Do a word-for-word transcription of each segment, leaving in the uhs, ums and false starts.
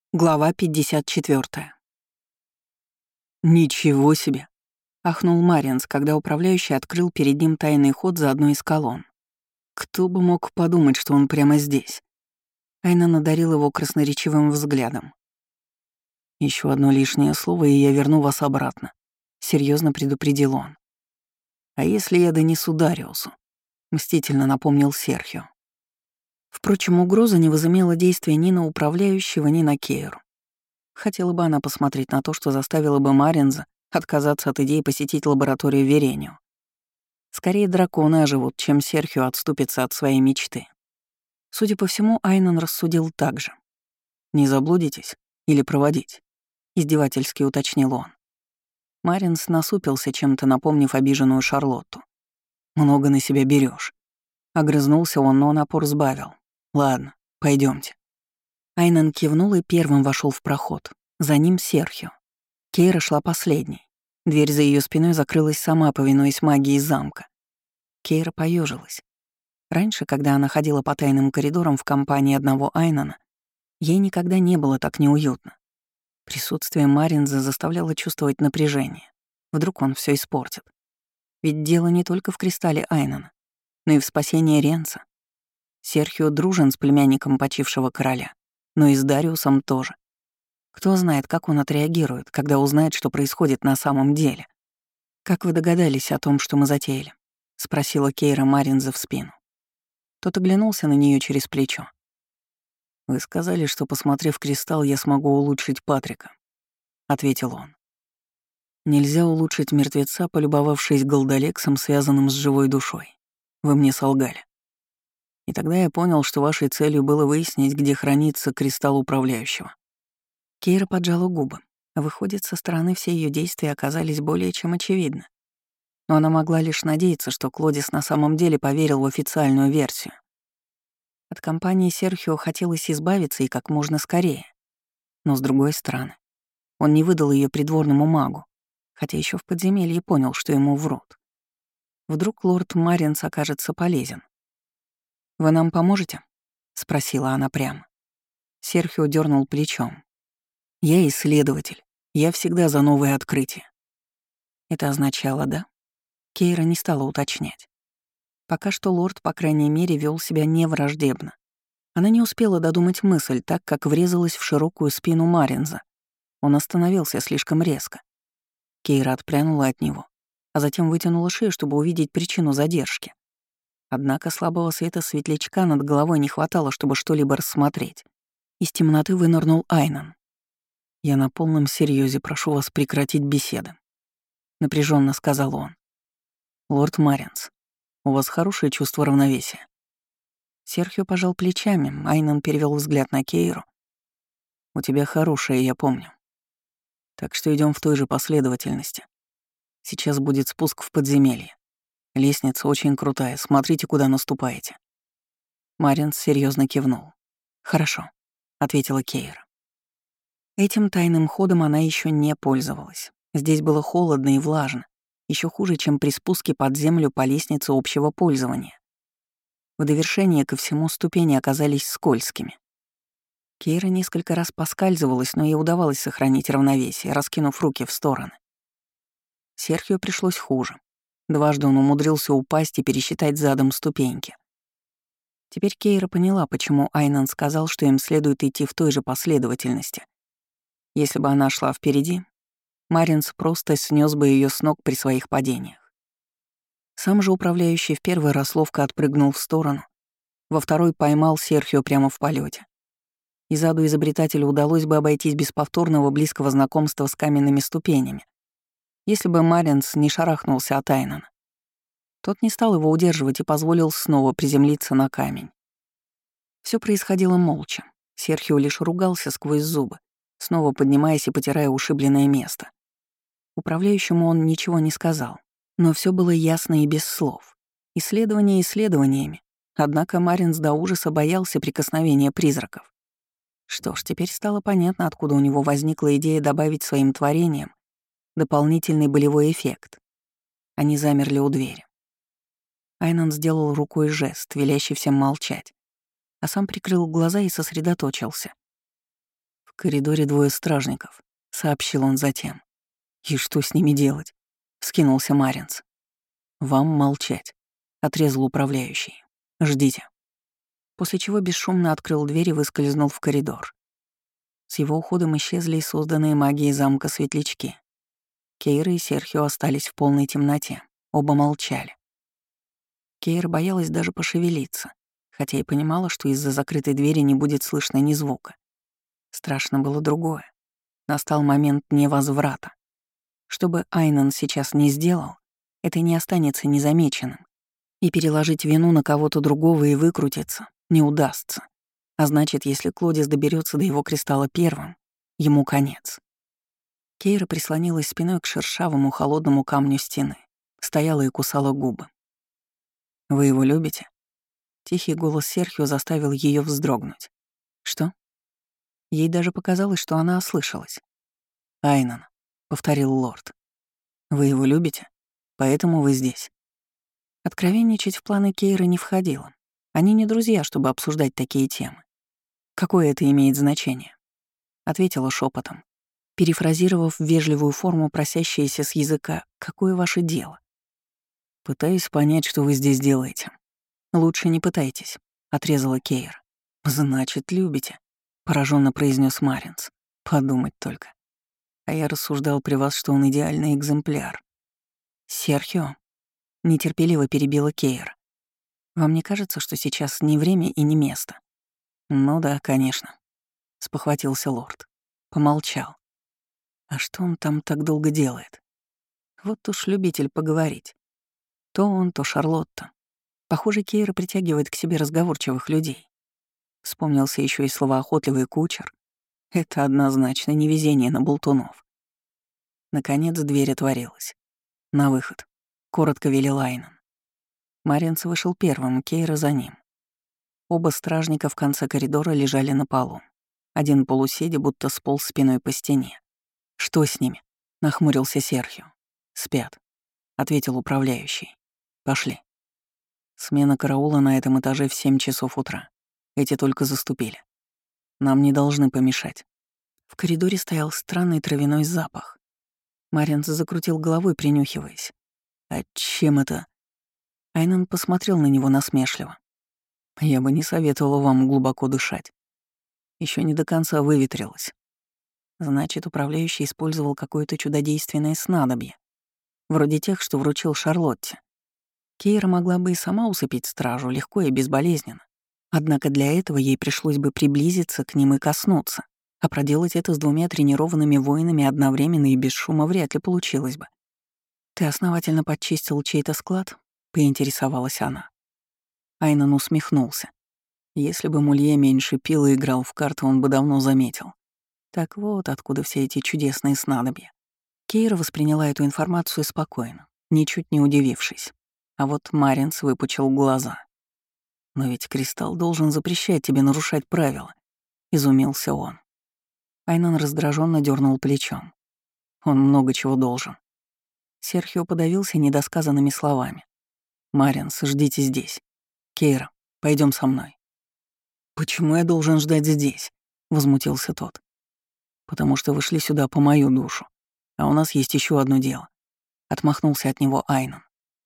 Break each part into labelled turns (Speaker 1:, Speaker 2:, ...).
Speaker 1: Глава пятьдесят четвёртая. «Ничего себе!» — ахнул Маринс, когда управляющий открыл перед ним тайный ход за одной из колонн. «Кто бы мог подумать, что он прямо здесь?» Айна надарил его красноречивым взглядом. «Еще одно лишнее слово, и я верну вас обратно», — серьезно предупредил он. «А если я донесу Дариусу?» — мстительно напомнил Серхио. Впрочем, угроза не возымела действия ни на управляющего, ни на Кейру. Хотела бы она посмотреть на то, что заставило бы Маринза отказаться от идеи посетить лабораторию Веренио. Скорее драконы оживут, чем Серхио отступится от своей мечты. Судя по всему, Айнан рассудил так же. «Не заблудитесь? Или проводить?» — издевательски уточнил он. Маринс насупился, чем-то напомнив обиженную Шарлотту. «Много на себя берешь. Огрызнулся он, но напор сбавил. «Ладно, пойдемте. Айнан кивнул и первым вошел в проход. За ним Серхио. Кейра шла последней. Дверь за ее спиной закрылась сама, повинуясь магии замка. Кейра поежилась. Раньше, когда она ходила по тайным коридорам в компании одного Айнана, ей никогда не было так неуютно. Присутствие Маринза заставляло чувствовать напряжение. Вдруг он все испортит. Ведь дело не только в кристалле Айнана, но и в спасении Ренца. Серхио дружен с племянником почившего короля, но и с Дариусом тоже. Кто знает, как он отреагирует, когда узнает, что происходит на самом деле. «Как вы догадались о том, что мы затеяли?» — спросила Кейра Маринза в спину. Тот оглянулся на нее через плечо. «Вы сказали, что, посмотрев кристалл, я смогу улучшить Патрика», — ответил он. «Нельзя улучшить мертвеца, полюбовавшись голдолексом, связанным с живой душой. Вы мне солгали. И тогда я понял, что вашей целью было выяснить, где хранится кристалл управляющего». Кейра поджала губы. Выходит, со стороны все ее действия оказались более чем очевидны. Но она могла лишь надеяться, что Клодис на самом деле поверил в официальную версию. От компании Серхио хотелось избавиться и как можно скорее. Но с другой стороны, он не выдал ее придворному магу, хотя еще в подземелье понял, что ему врут. Вдруг лорд Маринс окажется полезен. «Вы нам поможете?» — спросила она прямо. Серхио дернул плечом. «Я исследователь. Я всегда за новые открытия». Это означало «да». Кейра не стала уточнять. Пока что лорд, по крайней мере, вел себя невраждебно. Она не успела додумать мысль, так как врезалась в широкую спину Маринза. Он остановился слишком резко. Кейра отпрянула от него, а затем вытянула шею, чтобы увидеть причину задержки. Однако слабого света светлячка над головой не хватало, чтобы что-либо рассмотреть. Из темноты вынырнул Айнан. «Я на полном серьезе прошу вас прекратить беседы», — напряженно сказал он. «Лорд Маринс, у вас хорошее чувство равновесия». Серхио пожал плечами, Айнан перевел взгляд на Кейру. «У тебя хорошее, я помню. Так что идем в той же последовательности. Сейчас будет спуск в подземелье. Лестница очень крутая, смотрите, куда наступаете». Маринс серьезно кивнул. «Хорошо», — ответила Кейра. Этим тайным ходом она еще не пользовалась. Здесь было холодно и влажно, еще хуже, чем при спуске под землю по лестнице общего пользования. В довершение ко всему ступени оказались скользкими. Кейра несколько раз поскальзывалась, но ей удавалось сохранить равновесие, раскинув руки в стороны. Серхио пришлось хуже. Дважды он умудрился упасть и пересчитать задом ступеньки. Теперь Кейра поняла, почему Айнан сказал, что им следует идти в той же последовательности. Если бы она шла впереди, Маринс просто снес бы ее с ног при своих падениях. Сам же управляющий в первый раз ловко отпрыгнул в сторону, во второй поймал Серхио прямо в полете. И заду изобретателю удалось бы обойтись без повторного близкого знакомства с каменными ступенями, если бы Маринс не шарахнулся от Айнана. Тот не стал его удерживать и позволил снова приземлиться на камень. Все происходило молча. Серхио лишь ругался сквозь зубы, снова поднимаясь и потирая ушибленное место. Управляющему он ничего не сказал, но все было ясно и без слов. Исследования исследованиями, однако Маринс до ужаса боялся прикосновения призраков. Что ж, теперь стало понятно, откуда у него возникла идея добавить своим творениям дополнительный болевой эффект. Они замерли у двери. Айнан сделал рукой жест, велящий всем молчать, а сам прикрыл глаза и сосредоточился. В коридоре двое стражников», — сообщил он затем. «И что с ними делать?» — вскинулся Маринс. «Вам молчать», — отрезал управляющий. «Ждите». После чего бесшумно открыл дверь и выскользнул в коридор. С его уходом исчезли и созданные магией замка светлячки. Кейра и Серхио остались в полной темноте. Оба молчали. Кейра боялась даже пошевелиться, хотя и понимала, что из-за закрытой двери не будет слышно ни звука. Страшно было другое. Настал момент невозврата. Что бы Айнан сейчас не сделал, это не останется незамеченным. И переложить вину на кого-то другого и выкрутиться не удастся. А значит, если Клодис доберется до его кристалла первым, ему конец. Кейра прислонилась спиной к шершавому холодному камню стены, стояла и кусала губы. «Вы его любите?» Тихий голос Серхио заставил ее вздрогнуть. «Что?» Ей даже показалось, что она ослышалась. «Айнан», — повторил лорд. «Вы его любите? Поэтому вы здесь». Откровенничать в планы Кейры не входило. Они не друзья, чтобы обсуждать такие темы. «Какое это имеет значение?» — ответила шепотом, перефразировав вежливую форму, просящейся с языка «какое ваше дело?». «Пытаюсь понять, что вы здесь делаете». «Лучше не пытайтесь», — отрезала Кейр. «Значит, любите», — пораженно произнес Маринс. «Подумать только. А я рассуждал при вас, что он идеальный экземпляр». «Серхио», — нетерпеливо перебила Кейр. «Вам не кажется, что сейчас не время и не место?» «Ну да, конечно», — спохватился лорд. Помолчал. «А что он там так долго делает?» Вот уж любитель поговорить. То он, то Шарлотта. Похоже, Кейра притягивает к себе разговорчивых людей. Вспомнился еще и словоохотливый кучер. Это однозначно невезение на болтунов. Наконец дверь отворилась. «На выход», — коротко велел Айнан. Маринс вышел первым, Кейра за ним. Оба стражника в конце коридора лежали на полу. Один полусидя, будто сполз спиной по стене. «Что с ними?» — нахмурился Серхио. «Спят», — ответил управляющий. «Пошли». Смена караула на этом этаже в семь часов утра. Эти только заступили. Нам не должны помешать. В коридоре стоял странный травяной запах. Маринс закрутил головой, принюхиваясь. «А чем это?» Айнан посмотрел на него насмешливо. «Я бы не советовала вам глубоко дышать. Еще не до конца выветрилось. Значит, управляющий использовал какое-то чудодейственное снадобье, вроде тех, что вручил Шарлотте. Кейра могла бы и сама усыпить стражу легко и безболезненно. Однако для этого ей пришлось бы приблизиться к ним и коснуться, а проделать это с двумя тренированными воинами одновременно и без шума вряд ли получилось бы. «Ты основательно подчистил чей-то склад?» — поинтересовалась она. Айнан усмехнулся. Если бы Мулье меньше пил и играл в карты, он бы давно заметил. Так вот, откуда все эти чудесные снадобья. Кейра восприняла эту информацию спокойно, ничуть не удивившись. А вот Маринс выпучил глаза. «Но ведь кристалл должен запрещать тебе нарушать правила», — изумился он. Айнан раздраженно дернул плечом. «Он много чего должен». Серхио подавился недосказанными словами. «Маринс, ждите здесь. Кейра, пойдем со мной». «Почему я должен ждать здесь?» — возмутился тот. «Потому что вы шли сюда по мою душу, а у нас есть еще одно дело». Отмахнулся от него Айнан.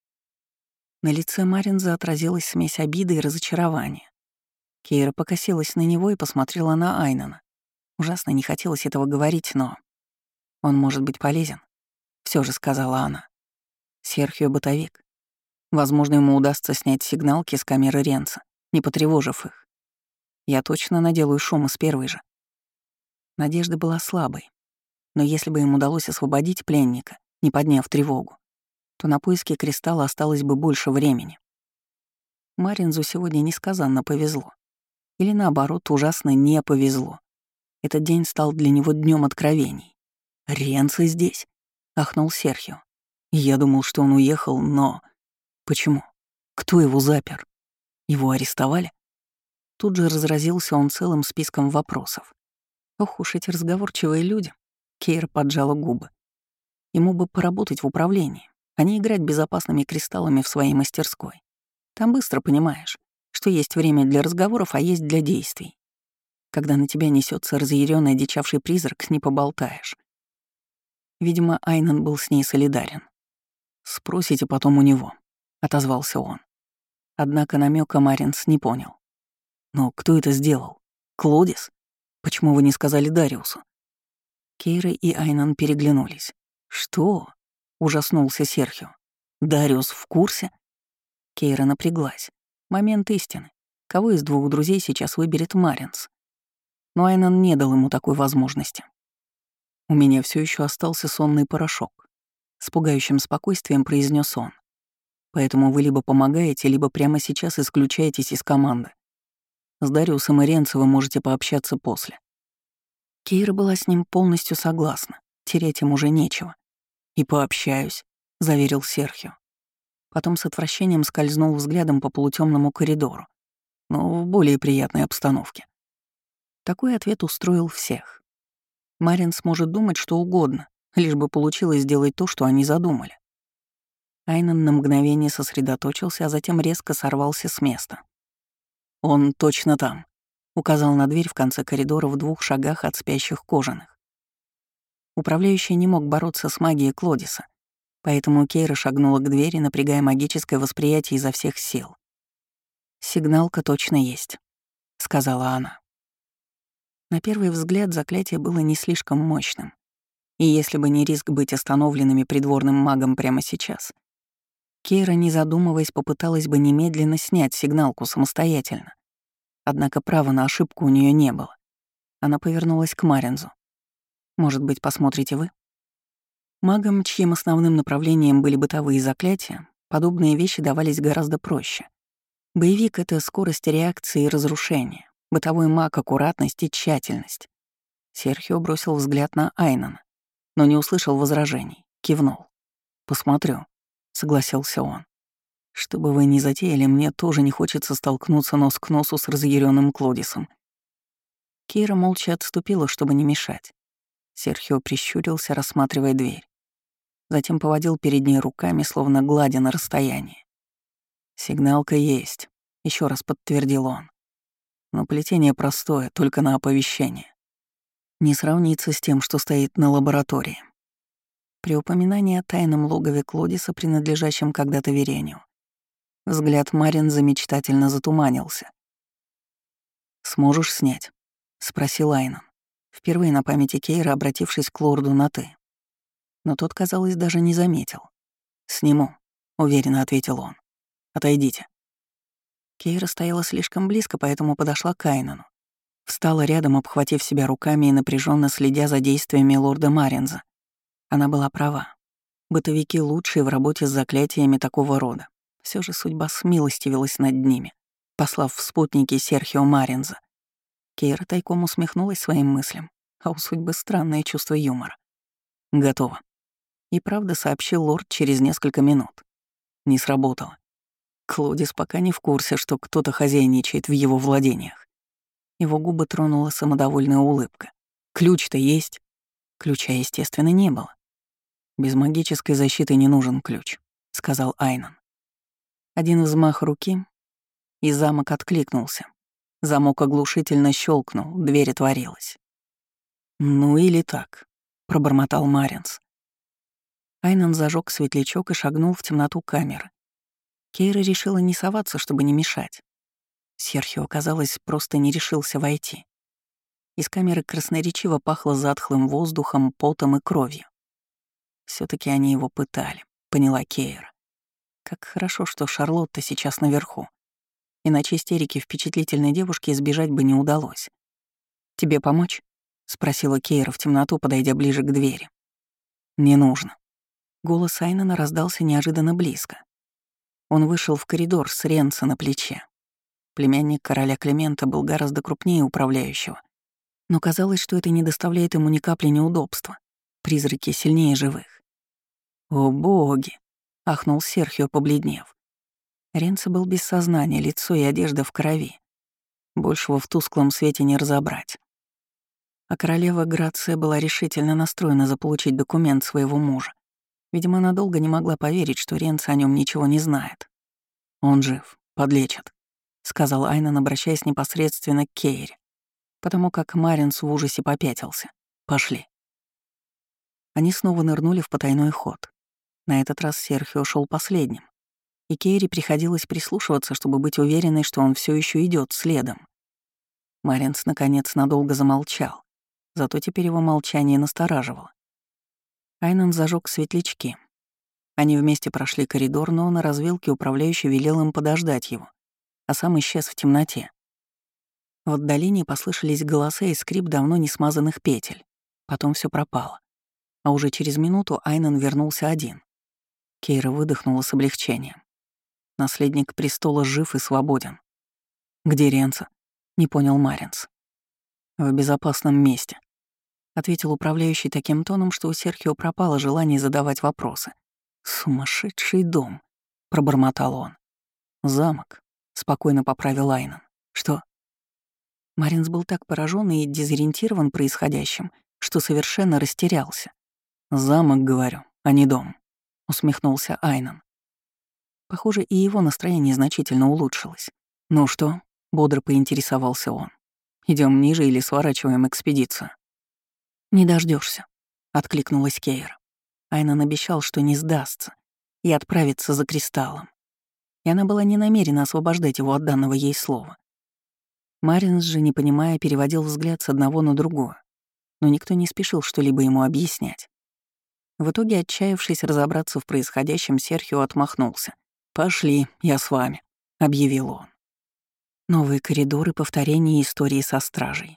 Speaker 1: На лице Маринза отразилась смесь обиды и разочарования. Кейра покосилась на него и посмотрела на Айнана. Ужасно не хотелось этого говорить, но... «Он может быть полезен», — все же сказала она. «Серхио — бытовик. Возможно, ему удастся снять сигналки с камеры Ренца, не потревожив их. Я точно наделаю шума с первой же». Надежда была слабой, но если бы им удалось освободить пленника, не подняв тревогу, то на поиски кристалла осталось бы больше времени. Маринзу сегодня несказанно повезло. Или наоборот, ужасно не повезло. Этот день стал для него днем откровений. «Ренци здесь?» — ахнул Серхио. «Я думал, что он уехал, но... Почему? Кто его запер? Его арестовали?» Тут же разразился он целым списком вопросов. Ох уж эти разговорчивые люди. Кейр поджала губы. Ему бы поработать в управлении, а не играть безопасными кристаллами в своей мастерской. Там быстро понимаешь, что есть время для разговоров, а есть для действий. Когда на тебя несется разъяренный одичавший призрак, не поболтаешь. Видимо, Айнан был с ней солидарен. «Спросите потом у него», — отозвался он. Однако намека Маринс не понял. «Но кто это сделал? Клодис? Почему вы не сказали Дариусу?» Кейра и Айнан переглянулись. «Что?» — ужаснулся Серхио. «Дариус в курсе?» Кейра напряглась. Момент истины. Кого из двух друзей сейчас выберет Маринс? Но Айнан не дал ему такой возможности. «У меня все еще остался сонный порошок», — с пугающим спокойствием произнес он. «Поэтому вы либо помогаете, либо прямо сейчас исключаетесь из команды. С Дариусом и Ренцо вы можете пообщаться после». Кейра была с ним полностью согласна. Терять им уже нечего. «И пообщаюсь», — заверил Серхио. Потом с отвращением скользнул взглядом по полутемному коридору, но в более приятной обстановке. Такой ответ устроил всех. Марин сможет думать что угодно, лишь бы получилось сделать то, что они задумали. Айнан на мгновение сосредоточился, а затем резко сорвался с места. «Он точно там», — указал на дверь в конце коридора в двух шагах от спящих кожаных. Управляющий не мог бороться с магией Клодиса, поэтому Кейра шагнула к двери, напрягая магическое восприятие изо всех сил. «Сигналка точно есть», — сказала она. На первый взгляд заклятие было не слишком мощным, и если бы не риск быть остановленными придворным магом прямо сейчас, Кейра, не задумываясь, попыталась бы немедленно снять сигналку самостоятельно. Однако права на ошибку у нее не было. Она повернулась к Маринзу. «Может быть, посмотрите вы?» Магам, чьим основным направлением были бытовые заклятия, подобные вещи давались гораздо проще. Боевик — это скорость реакции и разрушения, бытовой маг — аккуратность и тщательность. Серхио бросил взгляд на Айнана, но не услышал возражений, кивнул. «Посмотрю», — согласился он. «Что бы вы ни затеяли, мне тоже не хочется столкнуться нос к носу с разъяренным Клодисом». Кейра молча отступила, чтобы не мешать. Серхио прищурился, рассматривая дверь. Затем поводил перед ней руками, словно гладя на расстоянии. «Сигналка есть», — еще раз подтвердил он. «Но плетение простое, только на оповещение. Не сравнится с тем, что стоит на лаборатории». При упоминании о тайном логове Клодиса, принадлежащем когда-то Верению, взгляд Маринза мечтательно затуманился. «Сможешь снять?» — спросил Айнан, впервые на памяти Кейра, обратившись к лорду на «ты». Но тот, казалось, даже не заметил. «Сниму», — уверенно ответил он. «Отойдите». Кейра стояла слишком близко, поэтому подошла к Айнану. Встала рядом, обхватив себя руками и напряженно следя за действиями лорда Маринза. Она была права. Бытовики лучшие в работе с заклятиями такого рода. Все же судьба смилостивилась над ними, послав в спутники Серхио Маринза. Кейра тайком усмехнулась своим мыслям, а у судьбы странное чувство юмора. «Готово», — и правда сообщил лорд через несколько минут. Не сработало. Клодис пока не в курсе, что кто-то хозяйничает в его владениях. Его губы тронула самодовольная улыбка. «Ключ-то есть?» Ключа, естественно, не было. «Без магической защиты не нужен ключ», — сказал Айнан. Один взмах руки, и замок откликнулся. Замок оглушительно щелкнул, дверь отворилась. «Ну или так», — пробормотал Маринс. Айнан зажег светлячок и шагнул в темноту камеры. Кейра решила не соваться, чтобы не мешать. Серхио, казалось, просто не решился войти. Из камеры красноречиво пахло затхлым воздухом, потом и кровью. все таки они его пытали, поняла Кейра. Как хорошо, что Шарлотта сейчас наверху. Иначе истерики впечатлительной девушки избежать бы не удалось. «Тебе помочь?» — спросила Кейра в темноту, подойдя ближе к двери. «Не нужно». Голос Айнана раздался неожиданно близко. Он вышел в коридор с Ренцо на плече. Племянник короля Климента был гораздо крупнее управляющего. Но казалось, что это не доставляет ему ни капли неудобства. Призраки сильнее живых. «О боги!» — ахнул Серхио, побледнев. Ренцо был без сознания, лицо и одежда в крови. Большего в тусклом свете не разобрать. А королева Грация была решительно настроена заполучить документ своего мужа. Видимо, она долго не могла поверить, что Ренцо о нем ничего не знает. «Он жив, подлечат», — сказал Айнан, обращаясь непосредственно к Кейре. потому как Маринс в ужасе попятился. «Пошли». Они снова нырнули в потайной ход. На этот раз Серхио шел последним, и Кейри приходилось прислушиваться, чтобы быть уверенной, что он все еще идет следом. Маринс, наконец, надолго замолчал, зато теперь его молчание настораживало. Айнан зажег светлячки. Они вместе прошли коридор, но на развилке управляющий велел им подождать его, а сам исчез в темноте. В отдалении послышались голоса и скрип давно не смазанных петель. Потом все пропало. А уже через минуту Айнан вернулся один. Кейра выдохнула с облегчением. Наследник престола жив и свободен. «Где Ренца?» — не понял Маринс. «В безопасном месте», — ответил управляющий таким тоном, что у Серхио пропало желание задавать вопросы. «Сумасшедший дом», — пробормотал он. «Замок», — спокойно поправил Айнан. «Что?» Маринс был так поражен и дезориентирован происходящим, что совершенно растерялся. «Замок, говорю, а не дом», — усмехнулся Айнан. Похоже, и его настроение значительно улучшилось. «Ну что?» — бодро поинтересовался он. Идем ниже или сворачиваем экспедицию?» «Не дождешься, откликнулась Кейра. Айнан обещал, что не сдастся и отправится за кристаллом. И она была не намерена освобождать его от данного ей слова. Маринс же, не понимая, переводил взгляд с одного на другое, но никто не спешил что-либо ему объяснять. В итоге, отчаявшись разобраться в происходящем, Серхио отмахнулся. «Пошли, я с вами», — объявил он. Новые коридоры, повторение истории со стражей.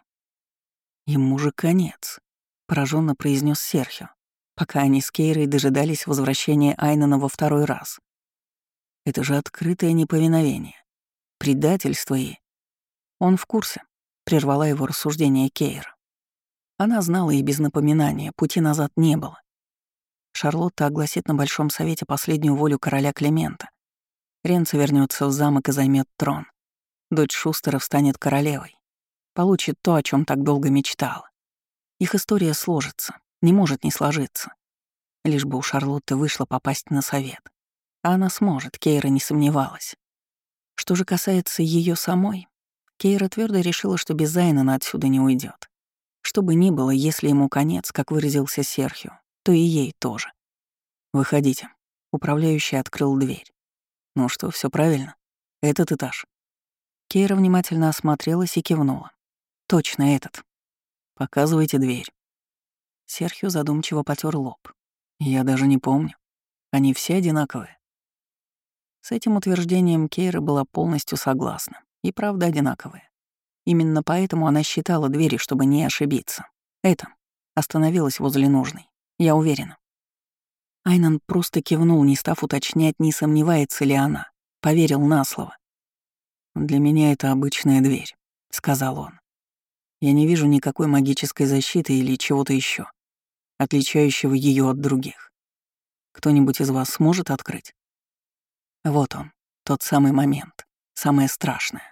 Speaker 1: «Ему же конец», — пораженно произнес Серхио, пока они с Кейрой дожидались возвращения Айнана во второй раз. «Это же открытое неповиновение, предательство и...» «Он в курсе», — прервала его рассуждение Кейра. Она знала и без напоминания, пути назад не было. Шарлотта огласит на Большом Совете последнюю волю короля Климента. Ренцо вернется в замок и займет трон. Дочь Шустеров станет королевой. Получит то, о чем так долго мечтала. Их история сложится, не может не сложиться. Лишь бы у Шарлотты вышло попасть на совет. А она сможет, Кейра не сомневалась. Что же касается ее самой, Кейра твердо решила, что без Айнана отсюда не уйдет. Что бы ни было, если ему конец, как выразился Серхио, то и ей тоже. «Выходите». Управляющий открыл дверь. «Ну что, все правильно? Этот этаж». Кейра внимательно осмотрелась и кивнула. «Точно этот. Показывайте дверь». Серхио задумчиво потер лоб. «Я даже не помню. Они все одинаковые». С этим утверждением Кейра была полностью согласна. И правда одинаковые. Именно поэтому она считала двери, чтобы не ошибиться. Это остановилась возле нужной. Я уверена. Айнан просто кивнул, не став уточнять, не сомневается ли она. Поверил на слово. «Для меня это обычная дверь», — сказал он. «Я не вижу никакой магической защиты или чего-то еще, отличающего ее от других. Кто-нибудь из вас сможет открыть?» Вот он, тот самый момент, самое страшное.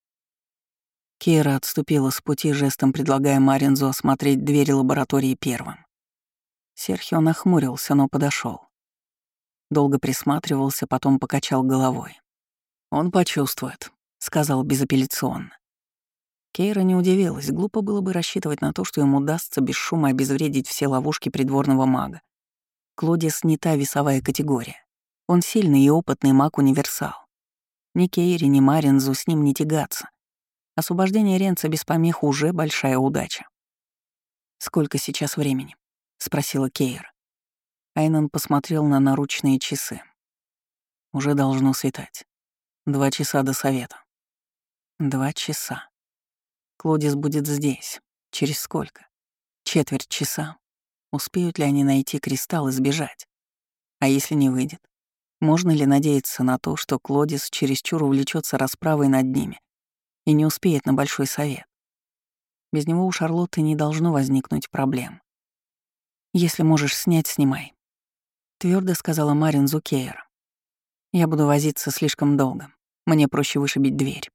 Speaker 1: Кейра отступила с пути, жестом предлагая Маринзу осмотреть двери лаборатории первым. Серхио нахмурился, но подошел. Долго присматривался, потом покачал головой. «Он почувствует», — сказал безапелляционно. Кейра не удивилась, глупо было бы рассчитывать на то, что ему удастся без шума обезвредить все ловушки придворного мага. Клодис не та весовая категория. Он сильный и опытный маг-универсал. Ни Кейре, ни Маринзу с ним не тягаться. Освобождение Ренца без помех уже большая удача. «Сколько сейчас времени?» — спросила Кейра. Айнан посмотрел на наручные часы. «Уже должно светать. Два часа до совета». «Два часа. Клодис будет здесь. Через сколько? Четверть часа. Успеют ли они найти кристалл и сбежать? А если не выйдет? Можно ли надеяться на то, что Клодис чересчур увлечется расправой над ними и не успеет на Большой совет? Без него у Шарлотты не должно возникнуть проблем. «Если можешь снять, снимай», — твердо сказала Маринзу Кейра. «Я буду возиться слишком долго. Мне проще вышибить дверь».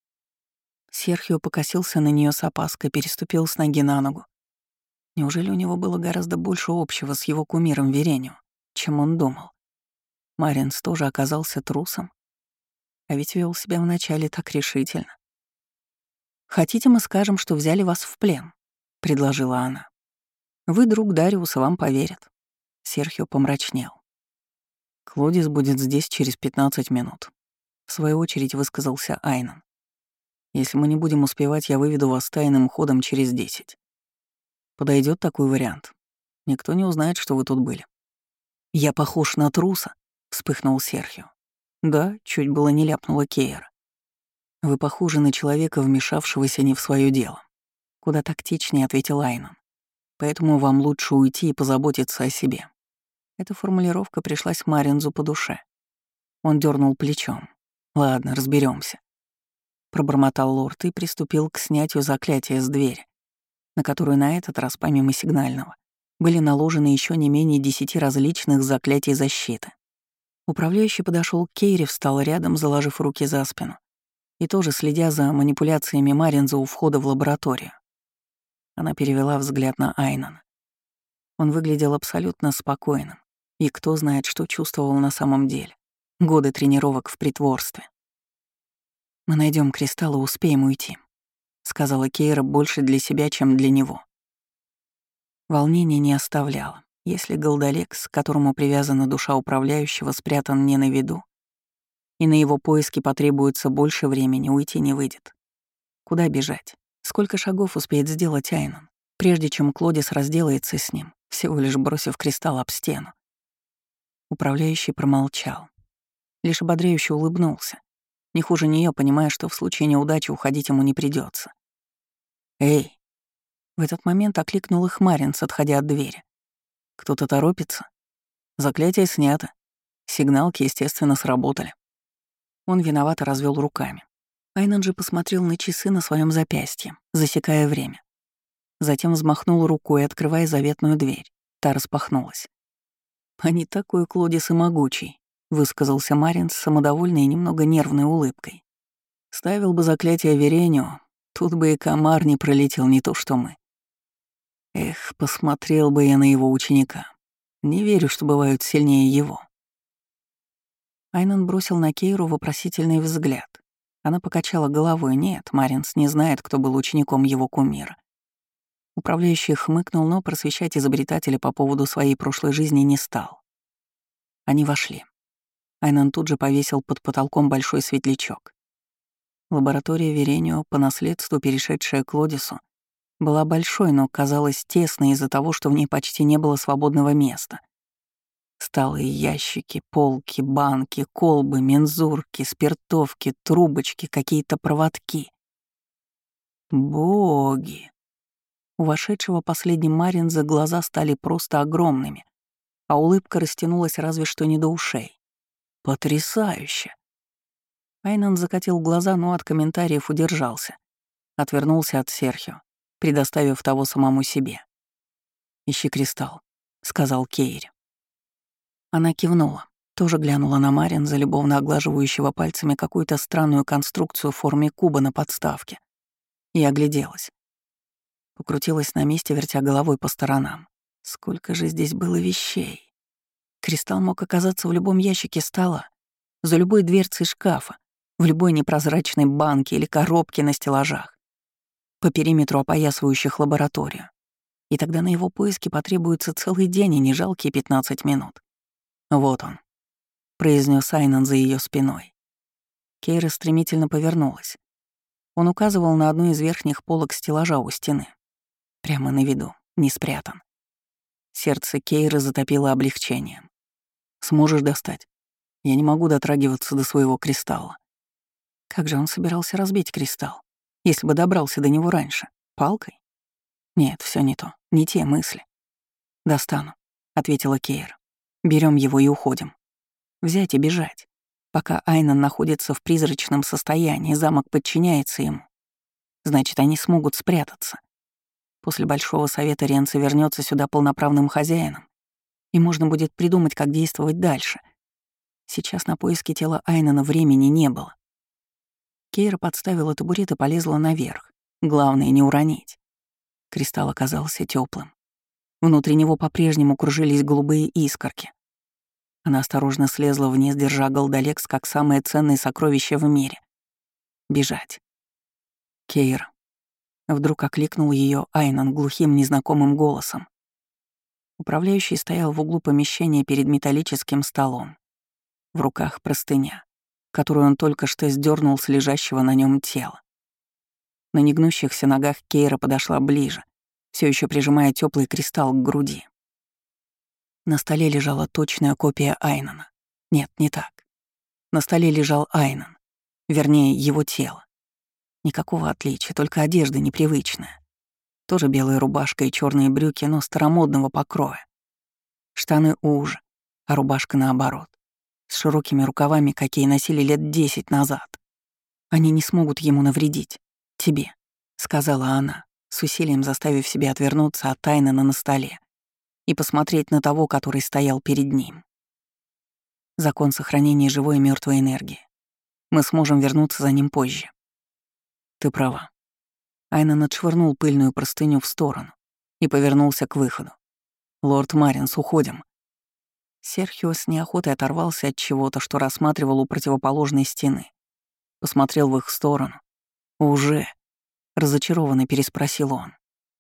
Speaker 1: Серхио покосился на нее с опаской, переступил с ноги на ногу. Неужели у него было гораздо больше общего с его кумиром Веренио, чем он думал? Маринс тоже оказался трусом, а ведь вел себя вначале так решительно. «Хотите, мы скажем, что взяли вас в плен?» — предложила она. «Вы друг Дариуса, вам поверят». Серхио помрачнел. «Клодис будет здесь через пятнадцать минут», — в свою очередь высказался Айнан. «Если мы не будем успевать, я выведу вас тайным ходом через десять. Подойдет такой вариант. Никто не узнает, что вы тут были». «Я похож на труса?» — вспыхнул Серхио. «Да», — чуть было не ляпнула Кейра. «Вы похожи на человека, вмешавшегося не в свое дело», — куда тактичнее ответил Айнан. «Поэтому вам лучше уйти и позаботиться о себе». Эта формулировка пришлась Маринзу по душе. Он дернул плечом. «Ладно, разберемся. Пробормотал лорд и приступил к снятию заклятия с двери, на которую на этот раз, помимо сигнального, были наложены еще не менее десяти различных заклятий защиты. Управляющий подошел к Кейре, встал рядом, заложив руки за спину, и тоже следя за манипуляциями Маринза у входа в лабораторию. Она перевела взгляд на Айнана. Он выглядел абсолютно спокойным, и кто знает, что чувствовал на самом деле. Годы тренировок в притворстве. «Мы найдем кристалл и успеем уйти», — сказала Кейра больше для себя, чем для него. Волнение не оставляло. Если Голдалекс, к которому привязана душа управляющего, спрятан не на виду, и на его поиски потребуется больше времени, уйти не выйдет. Куда бежать? Сколько шагов успеет сделать Айнан, прежде чем Клодис разделается с ним, всего лишь бросив кристалл об стену? Управляющий промолчал. Лишь ободряюще улыбнулся, не хуже нее, понимая, что в случае неудачи уходить ему не придется. «Эй!» В этот момент окликнул их Маринс, отходя от двери. «Кто-то торопится? Заклятие снято. Сигналки, естественно, сработали». Он виновато развел руками. Айнан же посмотрел на часы на своем запястье, засекая время. Затем взмахнул рукой, открывая заветную дверь. Та распахнулась. «А не такой Клодис и могучий», — высказался Маринс с самодовольной и немного нервной улыбкой. «Ставил бы заклятие Веренио, тут бы и комар не пролетел, не то что мы. Эх, посмотрел бы я на его ученика. Не верю, что бывают сильнее его». Айнан бросил на Кейру вопросительный взгляд. Она покачала головой. Нет, Маринс не знает, кто был учеником его кумира. Управляющий хмыкнул, но просвещать изобретателя по поводу своей прошлой жизни не стал. Они вошли. Айнан тут же повесил под потолком большой светлячок. Лаборатория Веренио, по наследству перешедшая к Клодису, была большой, но казалась тесной из-за того, что в ней почти не было свободного места. Столы, ящики, полки, банки, колбы, мензурки, спиртовки, трубочки, какие-то проводки. Боги! У вошедшего последним Маринза глаза стали просто огромными, а улыбка растянулась разве что не до ушей. Потрясающе! Айнан закатил глаза, но от комментариев удержался. Отвернулся от Серхио, предоставив того самому себе. «Ищи кристалл», — сказал Кейре. Она кивнула, тоже глянула на Маринза, любовно оглаживающего пальцами какую-то странную конструкцию в форме куба на подставке, и огляделась. Покрутилась на месте, вертя головой по сторонам. Сколько же здесь было вещей. Кристалл мог оказаться в любом ящике стола, за любой дверцей шкафа, в любой непрозрачной банке или коробке на стеллажах, по периметру опоясывающих лабораторию. И тогда на его поиски потребуется целый день и не жалкие пятнадцать минут. «Вот он», — произнес Айнан за ее спиной. Кейра стремительно повернулась. Он указывал на одну из верхних полок стеллажа у стены. Прямо на виду, не спрятан. Сердце Кейры затопило облегчением. «Сможешь достать? Я не могу дотрагиваться до своего кристалла». Как же он собирался разбить кристалл, если бы добрался до него раньше? Палкой? Нет, все не то, не те мысли. «Достану», — ответила Кейра. Берем его и уходим. Взять и бежать. Пока Айнан находится в призрачном состоянии, замок подчиняется ему. Значит, они смогут спрятаться. После Большого Совета Ренца вернется сюда полноправным хозяином, и можно будет придумать, как действовать дальше. Сейчас на поиски тела Айнана времени не было. Кейра подставила табурет и полезла наверх. Главное — не уронить. Кристалл оказался теплым. Внутри него по-прежнему кружились голубые искорки. Она осторожно слезла вниз, держа Голдалекс как самое ценное сокровище в мире. Бежать. «Кейра», Вдруг окликнул ее Айнан глухим незнакомым голосом. Управляющий стоял в углу помещения перед металлическим столом. В руках простыня, которую он только что сдернул с лежащего на нем тела. На негнущихся ногах Кейра подошла ближе, все еще прижимая теплый кристалл к груди. На столе лежала точная копия Айнана. Нет, не так. На столе лежал Айнан, вернее, его тело. Никакого отличия, только одежда непривычная. Тоже белая рубашка и черные брюки, но старомодного покроя. Штаны уже, а рубашка наоборот, с широкими рукавами, какие носили лет десять назад. Они не смогут ему навредить. Тебе, — сказала она, с усилием заставив себя отвернуться от Айнана на столе и посмотреть на того, который стоял перед ним. Закон сохранения живой и мертвой энергии. Мы сможем вернуться за ним позже. Ты права. Айнан отшвырнул пыльную простыню в сторону и повернулся к выходу. «Лорд Маринс, уходим». Серхио с неохотой оторвался от чего-то, что рассматривал у противоположной стены. Посмотрел в их сторону. «Уже?» — разочарованно переспросил он.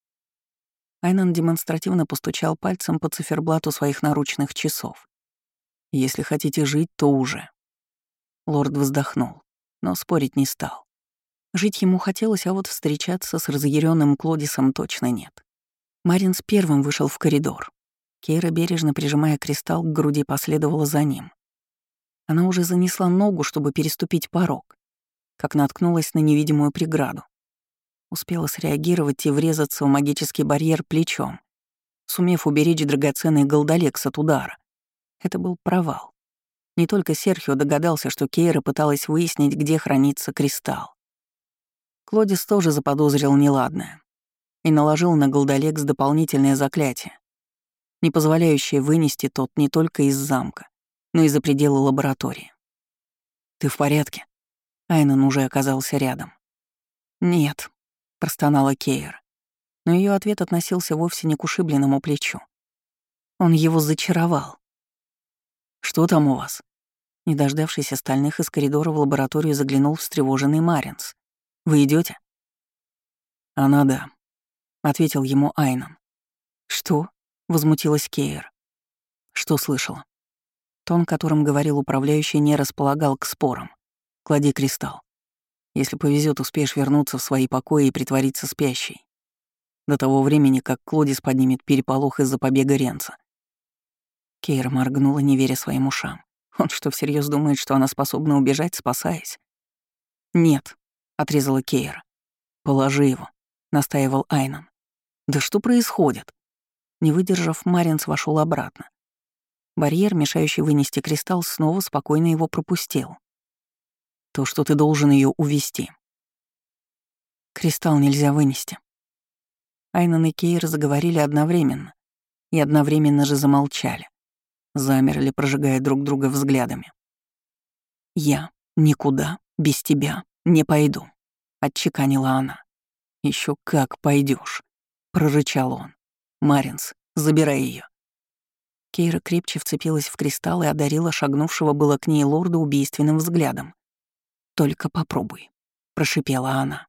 Speaker 1: Айнан демонстративно постучал пальцем по циферблату своих наручных часов. «Если хотите жить, то уже». Лорд вздохнул, но спорить не стал. Жить ему хотелось, а вот встречаться с разъяренным Клодисом точно нет. Маринс первым вышел в коридор. Кейра, бережно прижимая кристалл к груди, последовала за ним. Она уже занесла ногу, чтобы переступить порог, как наткнулась на невидимую преграду. Успела среагировать и врезаться в магический барьер плечом, сумев уберечь драгоценный голдолекс от удара. Это был провал. Не только Серхио догадался, что Кейра пыталась выяснить, где хранится кристалл. Клодис тоже заподозрил неладное и наложил на голдолекс дополнительное заклятие, не позволяющее вынести тот не только из замка, но и за пределы лаборатории. «Ты в порядке?» Айнан уже оказался рядом. «Нет», — простонала Кейра, но ее ответ относился вовсе не к ушибленному плечу. Он его зачаровал. «Что там у вас?» Не дождавшись остальных, из коридора в лабораторию заглянул встревоженный Маринс. «Вы идете? «Она да», — ответил ему Айнан. «Что?» — возмутилась Кейр. «Что слышала?» Тон, которым говорил управляющий, не располагал к спорам. «Клади кристалл. Если повезет, успеешь вернуться в свои покои и притвориться спящей. До того времени, как Клодис поднимет переполох из-за побега Ренца». Кейра моргнула, не веря своим ушам. Он что, всерьез думает, что она способна убежать, спасаясь? «Нет», — отрезала Кейра. «Положи его», — настаивал Айнан. «Да что происходит?» Не выдержав, Маринс вошел обратно. Барьер, мешающий вынести кристалл, снова спокойно его пропустил. «То, что ты должен ее увести». «Кристалл нельзя вынести». Айнан и Кейра заговорили одновременно и одновременно же замолчали. Замерли, прожигая друг друга взглядами. «Я никуда без тебя не пойду», — отчеканила она. Еще как пойдешь, прорычал он. «Маринс, забирай ее. Кейра крепче вцепилась в кристалл и одарила шагнувшего было к ней лорда убийственным взглядом. «Только попробуй», — прошипела она.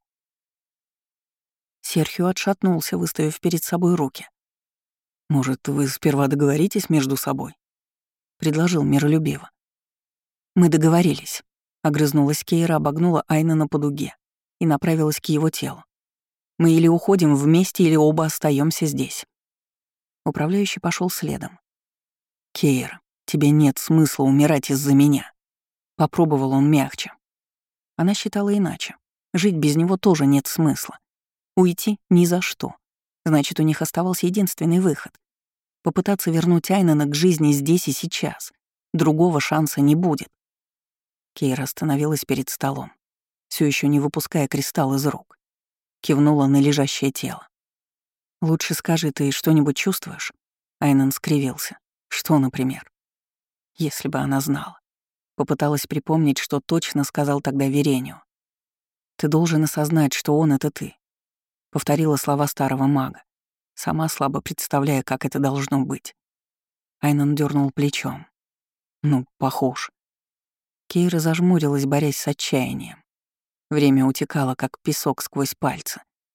Speaker 1: Серхио отшатнулся, выставив перед собой руки. «Может, вы сперва договоритесь между собой?» — предложил миролюбиво. «Мы договорились», — огрызнулась Кейра, обогнула Айнана по дуге и направилась к его телу. «Мы или уходим вместе, или оба остаемся здесь». Управляющий пошел следом. «Кейра, тебе нет смысла умирать из-за меня», — попробовал он мягче. Она считала иначе. Жить без него тоже нет смысла. Уйти — ни за что. Значит, у них оставался единственный выход — попытаться вернуть Айнана к жизни здесь и сейчас. Другого шанса не будет. Кейра остановилась перед столом, все еще не выпуская кристалл из рук. Кивнула на лежащее тело. «Лучше скажи, ты что-нибудь чувствуешь?» Айнан скривился. «Что, например?» Если бы она знала. Попыталась припомнить, что точно сказал тогда Верению. «Ты должен осознать, что он — это ты», — повторила слова старого мага, сама слабо представляя, как это должно быть. Айнан дернул плечом. «Ну, похож». Кейра зажмурилась, борясь с отчаянием. Время утекало, как песок сквозь пальцы.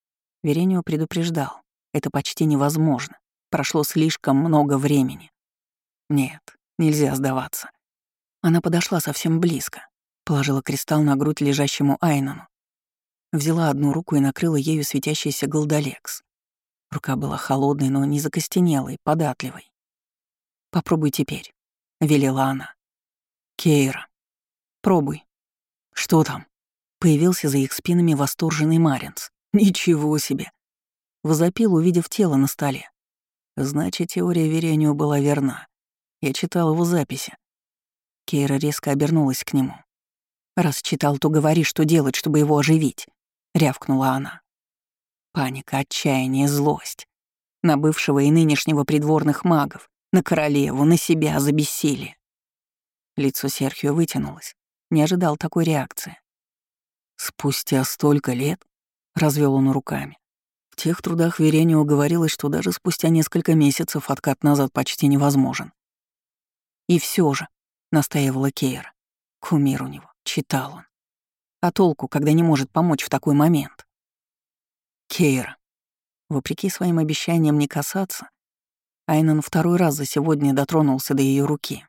Speaker 1: Веренио предупреждал. Это почти невозможно. Прошло слишком много времени. Нет, нельзя сдаваться. Она подошла совсем близко, положила кристалл на грудь лежащему Айнану. Взяла одну руку и накрыла ею светящийся голдолекс. Рука была холодной, но не закостенелой, податливой. «Попробуй теперь», — велела она. «Кейра, пробуй». «Что там?» Появился за их спинами восторженный Маринс. «Ничего себе!» Возопил, увидев тело на столе. Значит, теория Веренио была верна. Я читал его записи. Кейра резко обернулась к нему. «Раз читал, то говори, что делать, чтобы его оживить», — рявкнула она. Паника, отчаяние, злость. На бывшего и нынешнего придворных магов, на королеву, на себя за бессилие. Лицо Серхио вытянулось. Не ожидал такой реакции. «Спустя столько лет?» — развел он руками. В тех трудах Веренио говорилось, что даже спустя несколько месяцев откат назад почти невозможен. «И все же», — настаивала Кейра, — кумир у него, читал он. А толку, когда не может помочь в такой момент? Кейра. Вопреки своим обещаниям не касаться, Айнан второй раз за сегодня дотронулся до ее руки.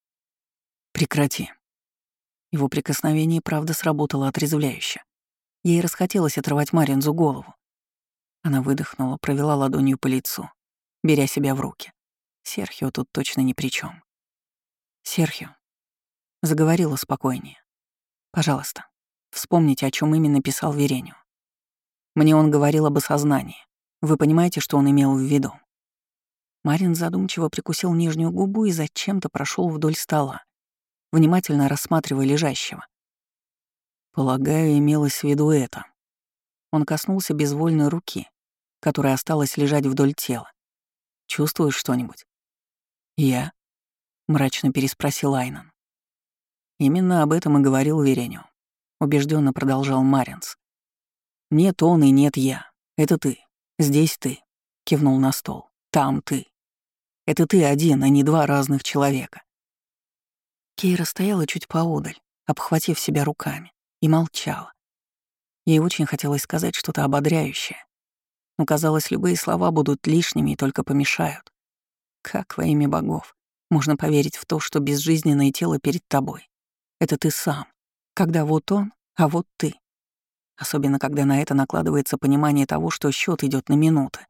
Speaker 1: «Прекрати». Его прикосновение, правда, сработало отрезвляюще. Ей расхотелось отрывать Маринзу голову. Она выдохнула, провела ладонью по лицу, беря себя в руки. Серхио тут точно ни при чем. «Серхио», — заговорила спокойнее, — «пожалуйста, вспомните, о чем именно писал Веренио. Мне он говорил об осознании. Вы понимаете, что он имел в виду?» Марин задумчиво прикусил нижнюю губу и зачем-то прошел вдоль стола, внимательно рассматривая лежащего. Полагаю, имелось в виду это. Он коснулся безвольной руки, которая осталась лежать вдоль тела. «Чувствуешь что-нибудь?» «Я?» — мрачно переспросил Айнан. «Именно об этом и говорил Веренио», — убежденно продолжал Маринс. «Нет он и нет я. Это ты. Здесь ты», — кивнул на стол. «Там ты. Это ты один, а не два разных человека». Кейра стояла чуть поодаль, обхватив себя руками, и молчала. Ей очень хотелось сказать что-то ободряющее, но, казалось, любые слова будут лишними и только помешают. Как во имя богов можно поверить в то, что безжизненное тело перед тобой — это ты сам, когда вот он, а вот ты? Особенно, когда на это накладывается понимание того, что счет идет на минуты.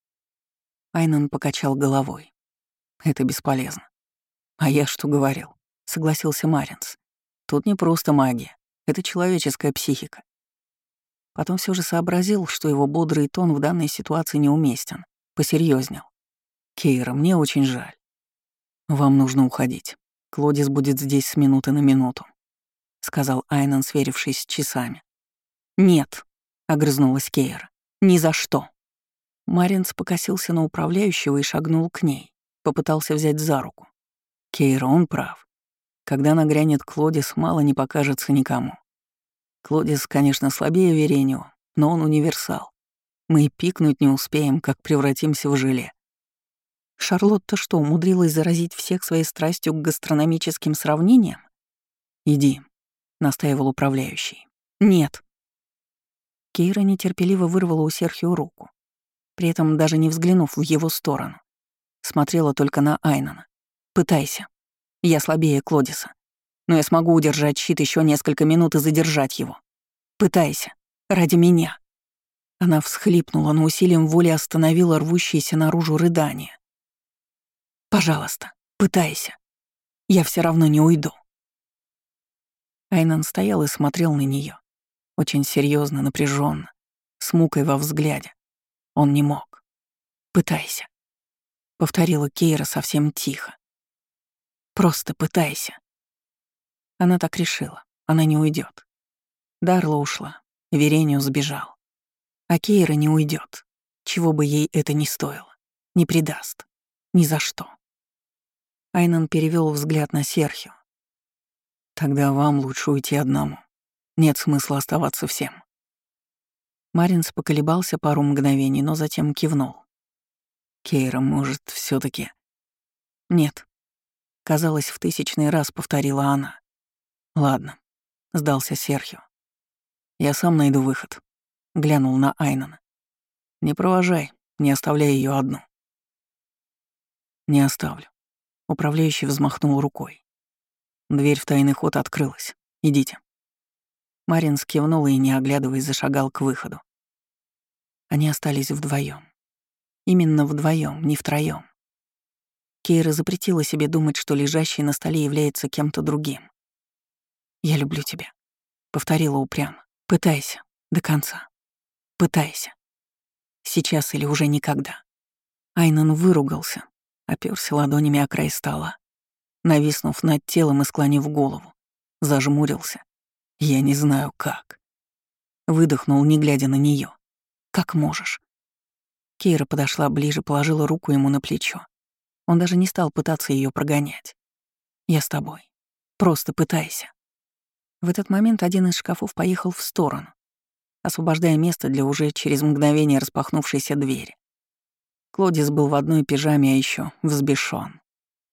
Speaker 1: Айнан покачал головой. Это бесполезно. А я что говорил? Согласился Маринс. Тут не просто магия, это человеческая психика. Потом все же сообразил, что его бодрый тон в данной ситуации неуместен. Посерьезнел. «Кейра, мне очень жаль. Вам нужно уходить. Клодис будет здесь с минуты на минуту», — сказал Айнан, сверившись с часами. «Нет», — огрызнулась Кейра. «Ни за что». Маринс покосился на управляющего и шагнул к ней. Попытался взять за руку. Кейра, он прав. Когда нагрянет Клодис, мало не покажется никому. Клодис, конечно, слабее Веренио, но он универсал. Мы и пикнуть не успеем, как превратимся в желе. Шарлотта что, умудрилась заразить всех своей страстью к гастрономическим сравнениям? «Иди», — настаивал управляющий. «Нет». Кейра нетерпеливо вырвала у Серхио руку, при этом даже не взглянув в его сторону. Смотрела только на Айнана. «Пытайся. Я слабее Клодиса. Но я смогу удержать щит еще несколько минут и задержать его. Пытайся. Ради меня». Она всхлипнула, но усилием воли остановила рвущееся наружу рыдание. «Пожалуйста, пытайся. Я все равно не уйду». Айнан стоял и смотрел на нее, очень серьезно, напряженно, с мукой во взгляде. Он не мог. «Пытайся», — повторила Кейра совсем тихо. «Просто пытайся». Она так решила, она не уйдет. Дарла ушла, Веренио сбежал. А Кейра не уйдет, чего бы ей это ни стоило, не предаст, ни за что. Айнан перевел взгляд на Серхио. «Тогда вам лучше уйти одному. Нет смысла оставаться всем». Маринс поколебался пару мгновений, но затем кивнул. «Кейра, может, все таки «Нет», — казалось, в тысячный раз повторила она. «Ладно», — сдался Серхио. «Я сам найду выход», — глянул на Айнана. Не провожай, не оставляй ее одну. Не оставлю. Управляющий взмахнул рукой. Дверь в тайный ход открылась. Идите. Марин кивнул и, не оглядываясь, зашагал к выходу. Они остались вдвоем. Именно вдвоем, не втроем. Кейра запретила себе думать, что лежащий на столе является кем-то другим. «Я люблю тебя», — повторила упрямо. «Пытайся. До конца. Пытайся. Сейчас или уже никогда». Айнан выругался, опёрся ладонями о край стола, нависнув над телом и склонив голову. Зажмурился. «Я не знаю, как». Выдохнул, не глядя на неё. «Как можешь». Кейра подошла ближе, положила руку ему на плечо. Он даже не стал пытаться её прогонять. «Я с тобой. Просто пытайся». В этот момент один из шкафов поехал в сторону, освобождая место для уже через мгновение распахнувшейся двери. Клодис был в одной пижаме, а еще взбешён.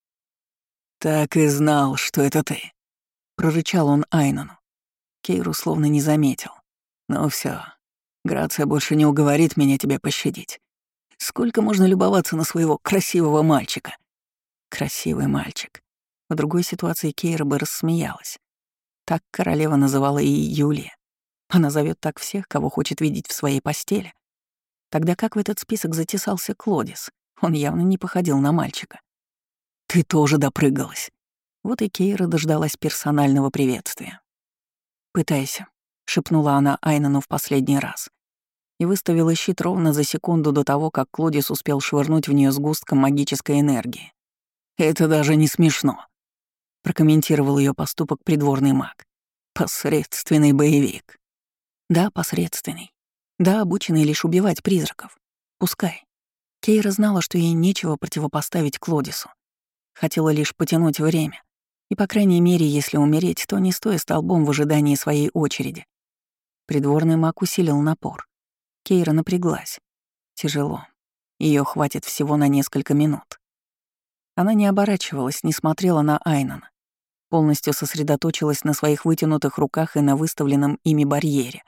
Speaker 1: «Так и знал, что это ты», — прорычал он Айнану. Кейру словно не заметил. «Ну всё, Грация больше не уговорит меня тебя пощадить. Сколько можно любоваться на своего красивого мальчика?» Красивый мальчик. В другой ситуации Кейра бы рассмеялась. Так королева называла и Юлия. Она зовет так всех, кого хочет видеть в своей постели. Тогда как в этот список затесался Клодис? Он явно не походил на мальчика. «Ты тоже допрыгалась». Вот и Кейра дождалась персонального приветствия. «Пытайся», — шепнула она Айнану в последний раз. И выставила щит ровно за секунду до того, как Клодис успел швырнуть в нее сгустком магической энергии. «Это даже не смешно», — прокомментировал ее поступок придворный маг. «Посредственный боевик». Да, посредственный. Да, обученный лишь убивать призраков. Пускай. Кейра знала, что ей нечего противопоставить Клодису. Хотела лишь потянуть время. И, по крайней мере, если умереть, то не стоя столбом в ожидании своей очереди. Придворный маг усилил напор. Кейра напряглась. Тяжело. Ее хватит всего на несколько минут. Она не оборачивалась, не смотрела на Айнана. Полностью сосредоточилась на своих вытянутых руках и на выставленном ими барьере.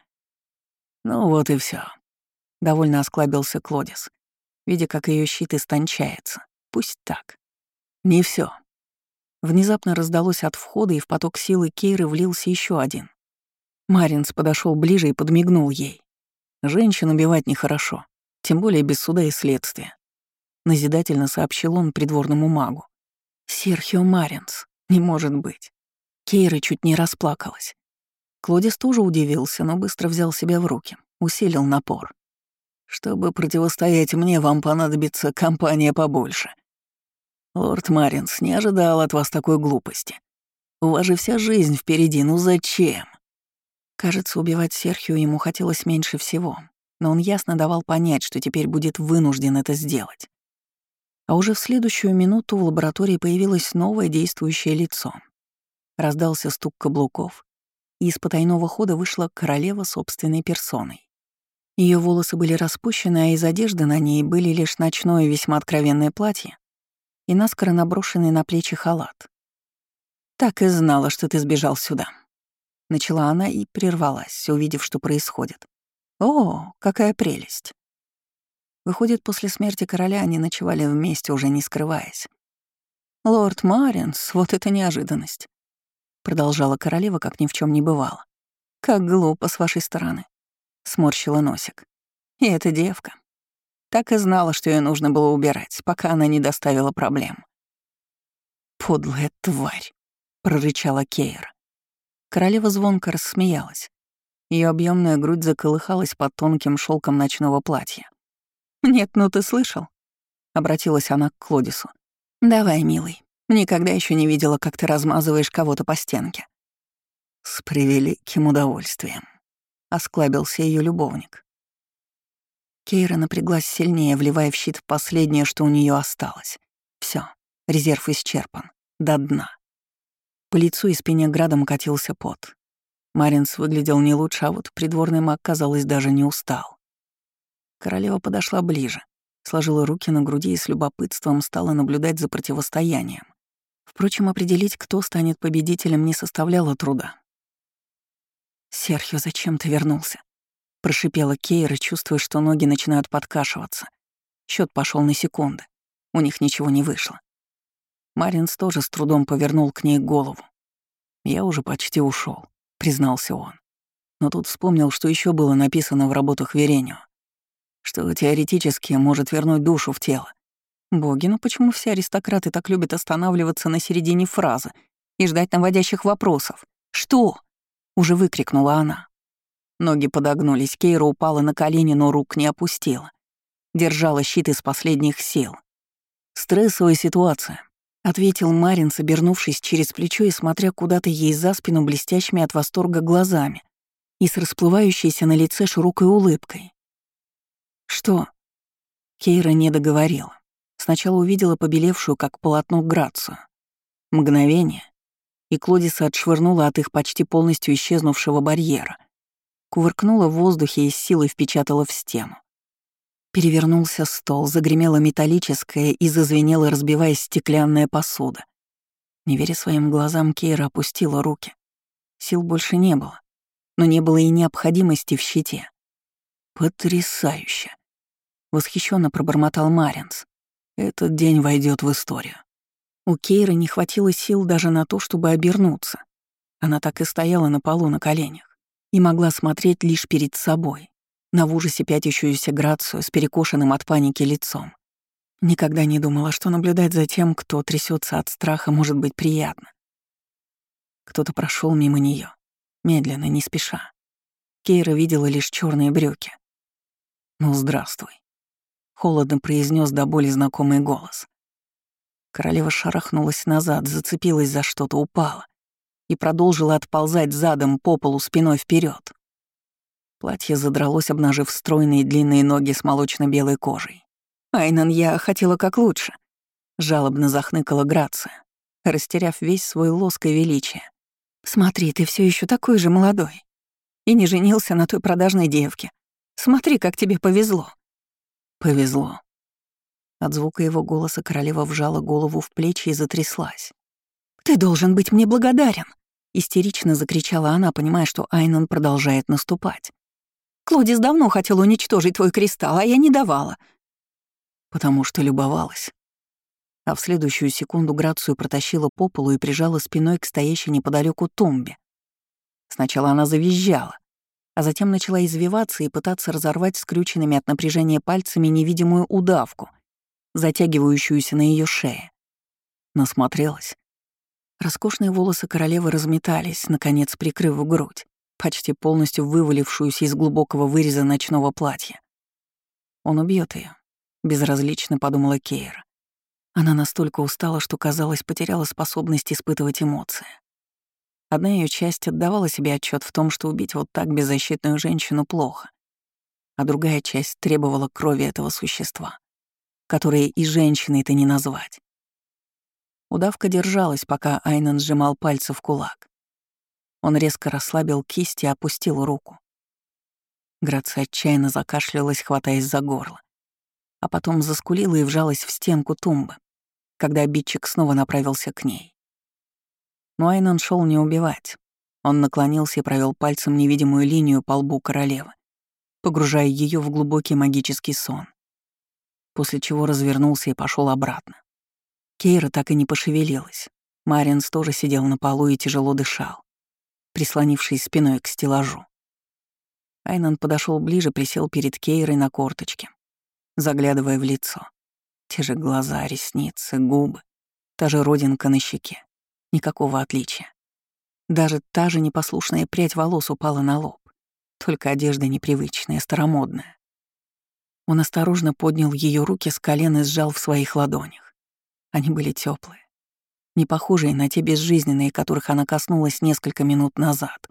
Speaker 1: «Ну вот и все. Довольно осклабился Клодис, видя, как ее щит истончается. Пусть так. Не все. Внезапно раздалось от входа, и в поток силы Кейры влился еще один. Маринс подошел ближе и подмигнул ей. «Женщин убивать нехорошо, тем более без суда и следствия», — назидательно сообщил он придворному магу. «Серхио Маринс, не может быть». Кейра чуть не расплакалась. Клодис тоже удивился, но быстро взял себя в руки, усилил напор. «Чтобы противостоять мне, вам понадобится компания побольше. Лорд Маринс, не ожидал от вас такой глупости. У вас же вся жизнь впереди, ну зачем?» Кажется, убивать Серхио ему хотелось меньше всего, но он ясно давал понять, что теперь будет вынужден это сделать. А уже в следующую минуту в лаборатории появилось новое действующее лицо. Раздался стук каблуков, и из потайного хода вышла королева собственной персоной. Ее волосы были распущены, а из одежды на ней были лишь ночное весьма откровенное платье и наскоро наброшенный на плечи халат. «Так и знала, что ты сбежал сюда», — начала она и прервалась, увидев, что происходит. «О, какая прелесть!» Выходит, после смерти короля они ночевали вместе, уже не скрываясь. «Лорд Маринс, вот это неожиданность!» Продолжала королева, как ни в чем не бывало. «Как глупо с вашей стороны», — сморщила носик. «И эта девка. Так и знала, что ее нужно было убирать, пока она не доставила проблем». «Подлая тварь», — прорычала Кейра. Королева звонко рассмеялась. Ее объемная грудь заколыхалась под тонким шелком ночного платья. «Нет, ну ты слышал?» — обратилась она к Клодису. «Давай, милый. Никогда еще не видела, как ты размазываешь кого-то по стенке». «С превеликим удовольствием», — осклабился ее любовник. Кейра напряглась сильнее, вливая в щит последнее, что у нее осталось. Все, резерв исчерпан. До дна. По лицу и спине градом катился пот. Маринс выглядел не лучше, а вот придворный маг, казалось, даже не устал. Королева подошла ближе, сложила руки на груди и с любопытством стала наблюдать за противостоянием. Впрочем, определить, кто станет победителем, не составляло труда. «Серхио, зачем ты вернулся?» Прошипела Кейра, чувствуя, что ноги начинают подкашиваться. Счет пошел на секунды. У них ничего не вышло. Маринс тоже с трудом повернул к ней голову. «Я уже почти ушел, признался он. Но тут вспомнил, что еще было написано в работах Веренио, что теоретически может вернуть душу в тело. Боги, ну почему все аристократы так любят останавливаться на середине фразы и ждать наводящих вопросов? «Что?» — уже выкрикнула она. Ноги подогнулись, Кейра упала на колени, но рук не опустила. Держала щит из последних сил. «Стрессовая ситуация», — ответил Маринс, обернувшись через плечо и смотря куда-то ей за спину блестящими от восторга глазами и с расплывающейся на лице широкой улыбкой. «Что?» Кейра не договорила. Сначала увидела побелевшую, как полотно, Грацию. Мгновение, и Клодиса отшвырнула от их почти полностью исчезнувшего барьера. Кувыркнула в воздухе и с силой впечатала в стену. Перевернулся стол, загремела металлическая и зазвенела, разбиваясь, стеклянная посуда. Не веря своим глазам, Кейра опустила руки. Сил больше не было, но не было и необходимости в щите. «Потрясающе!» — восхищенно пробормотал Маринс. «Этот день войдет в историю». У Кейры не хватило сил даже на то, чтобы обернуться. Она так и стояла на полу на коленях и могла смотреть лишь перед собой, на в ужасе пятящуюся Грацию с перекошенным от паники лицом. Никогда не думала, что наблюдать за тем, кто трясется от страха, может быть приятно. Кто-то прошел мимо нее, медленно, не спеша. Кейра видела лишь черные брюки. «Ну, здравствуй», — холодно произнес до боли знакомый голос. Королева шарахнулась назад, зацепилась за что-то, упала и продолжила отползать задом по полу спиной вперед. Платье задралось, обнажив стройные длинные ноги с молочно-белой кожей. «Айнан, я хотела как лучше», — жалобно захныкала Грация, растеряв весь свой лоск и величие. «Смотри, ты все еще такой же молодой. И не женился на той продажной девке. Смотри, как тебе повезло». «Повезло». От звука его голоса королева вжала голову в плечи и затряслась. «Ты должен быть мне благодарен», — истерично закричала она, понимая, что Айнан продолжает наступать. «Клодис давно хотел уничтожить твой кристалл, а я не давала». «Потому что любовалась». А в следующую секунду Грацию протащила по полу и прижала спиной к стоящей неподалеку тумбе. Сначала она завизжала, а затем начала извиваться и пытаться разорвать скрюченными от напряжения пальцами невидимую удавку, затягивающуюся на ее шее. Насмотрелась. Роскошные волосы королевы разметались, наконец прикрыв грудь, почти полностью вывалившуюся из глубокого выреза ночного платья. Он убьет ее, безразлично подумала Кейра. Она настолько устала, что, казалось, потеряла способность испытывать эмоции. Одна ее часть отдавала себе отчет в том, что убить вот так беззащитную женщину плохо, а другая часть требовала крови этого существа, которое и женщиной-то не назвать. Удавка держалась, пока Айнан сжимал пальцы в кулак. Он резко расслабил кисть и опустил руку. Грация отчаянно закашлялась, хватаясь за горло, а потом заскулила и вжалась в стенку тумбы, когда обидчик снова направился к ней. Но Айнан шел не убивать. Он наклонился и провел пальцем невидимую линию по лбу королевы, погружая ее в глубокий магический сон, после чего развернулся и пошел обратно. Кейра так и не пошевелилась. Маринс тоже сидел на полу и тяжело дышал, прислонившись спиной к стеллажу. Айнан подошел ближе, присел перед Кейрой на корточке, заглядывая в лицо. Те же глаза, ресницы, губы, та же родинка на щеке. Никакого отличия. Даже та же непослушная прядь волос упала на лоб, только одежда непривычная, старомодная. Он осторожно поднял ее руки с колен и сжал в своих ладонях. Они были теплые, не похожие на те безжизненные, которых она коснулась несколько минут назад.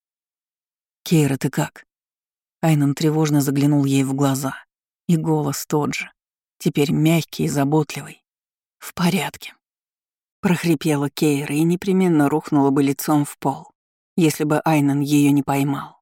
Speaker 1: «Кейра, ты как?» Айнан тревожно заглянул ей в глаза. И голос тот же, теперь мягкий и заботливый. «В порядке», — прохрипела Кейра и непременно рухнула бы лицом в пол, если бы Айнан ее не поймал.